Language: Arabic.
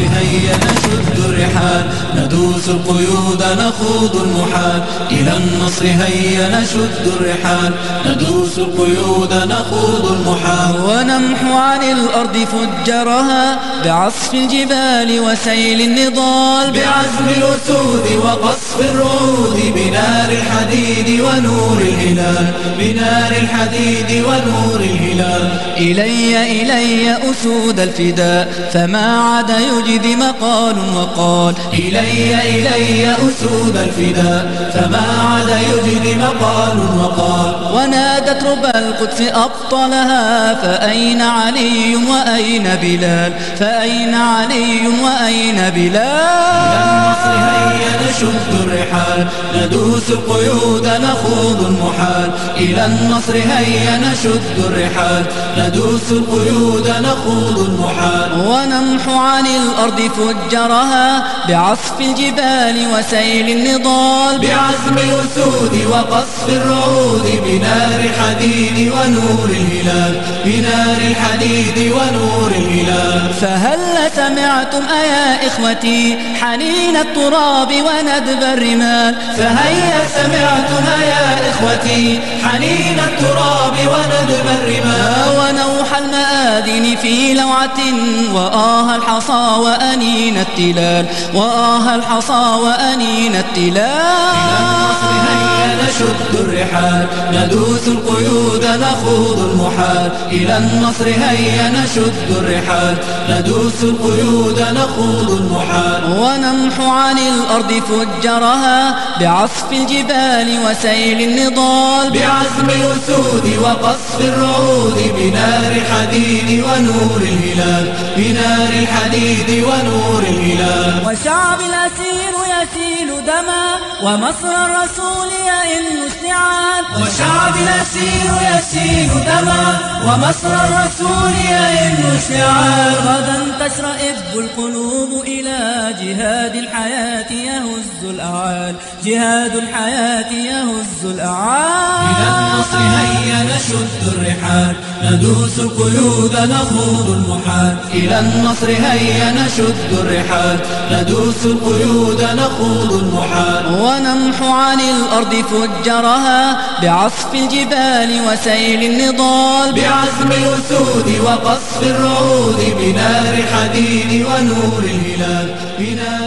هيا نشد الرحال ندوس القيود نخوض المحال إلى النصر هيا نشد الرحال ندوس القيود نخوض المحال ونمحو عن الأرض فجرها بعصف الجبال وسيل النضال بعزم الأسود وقصف الرعود بنار الحديد ونور الهلال بنار الحديد ونور الهلال إلي أسود الفداء فما عاد يجدي مقال وقال إلي أسود الفداء فما عاد يجدي مقال وقال ونادت ربى القدس أبطلها فأين علي وأين بلال فأين علي وأين بلال إلى النصر هيا نشد الرحال ندوس القيود نخوض المحال إلى النصر هيا نشد الرحال ندوس القيود نخوض المحال ونمحو عن الأرض فجرها بعصف الجبال وسيل النضال بعزم الأسود وقصف الرعود بنار الحديد ونور الهلال بنار الحديد ونور الهلال فهل سمعتم أيا إخوتي حنين التراب وندب الرمال فهيا سمعتم يا إخوتي حنين التراب وندب الرمال ونوح المآذن في لوعة وآه الحصى وأنين التلال وآه الحصى وأنين التلال إلى النصر هيا نشد الرحال ندوس القيود نخوض المحال إلى النصر هيا نشد الرحال ندوس القيود نخوض المحال ونمحو عن الأرض فجرها بعصف الجبال وسيل النضال بعزم الأسود وقصف الرعود بنار الحديد ونور الهلال بنار الحديد ونور الهلال وشعب الأسير يسيل دما ومصر الرسول يئن اشتعال وشعب الأسير يسيل دما ومصر الرسول يئن اشتعال غدا تشرئب القلوب إلى جهاد الحياة يهز الأعال جهاد الحياة يهز الأعال إلى النصر هيا نشد الرحال ندوس القيود نخوض المحال إلى النصر هيا نشد الرحال ندوس القيود نخوض المحال ونمحو عن الأرض فجرها بعصف الجبال وسيل النضال بعزم الأسود وقصف الرعود بنار الحديد ونور الهلال بنار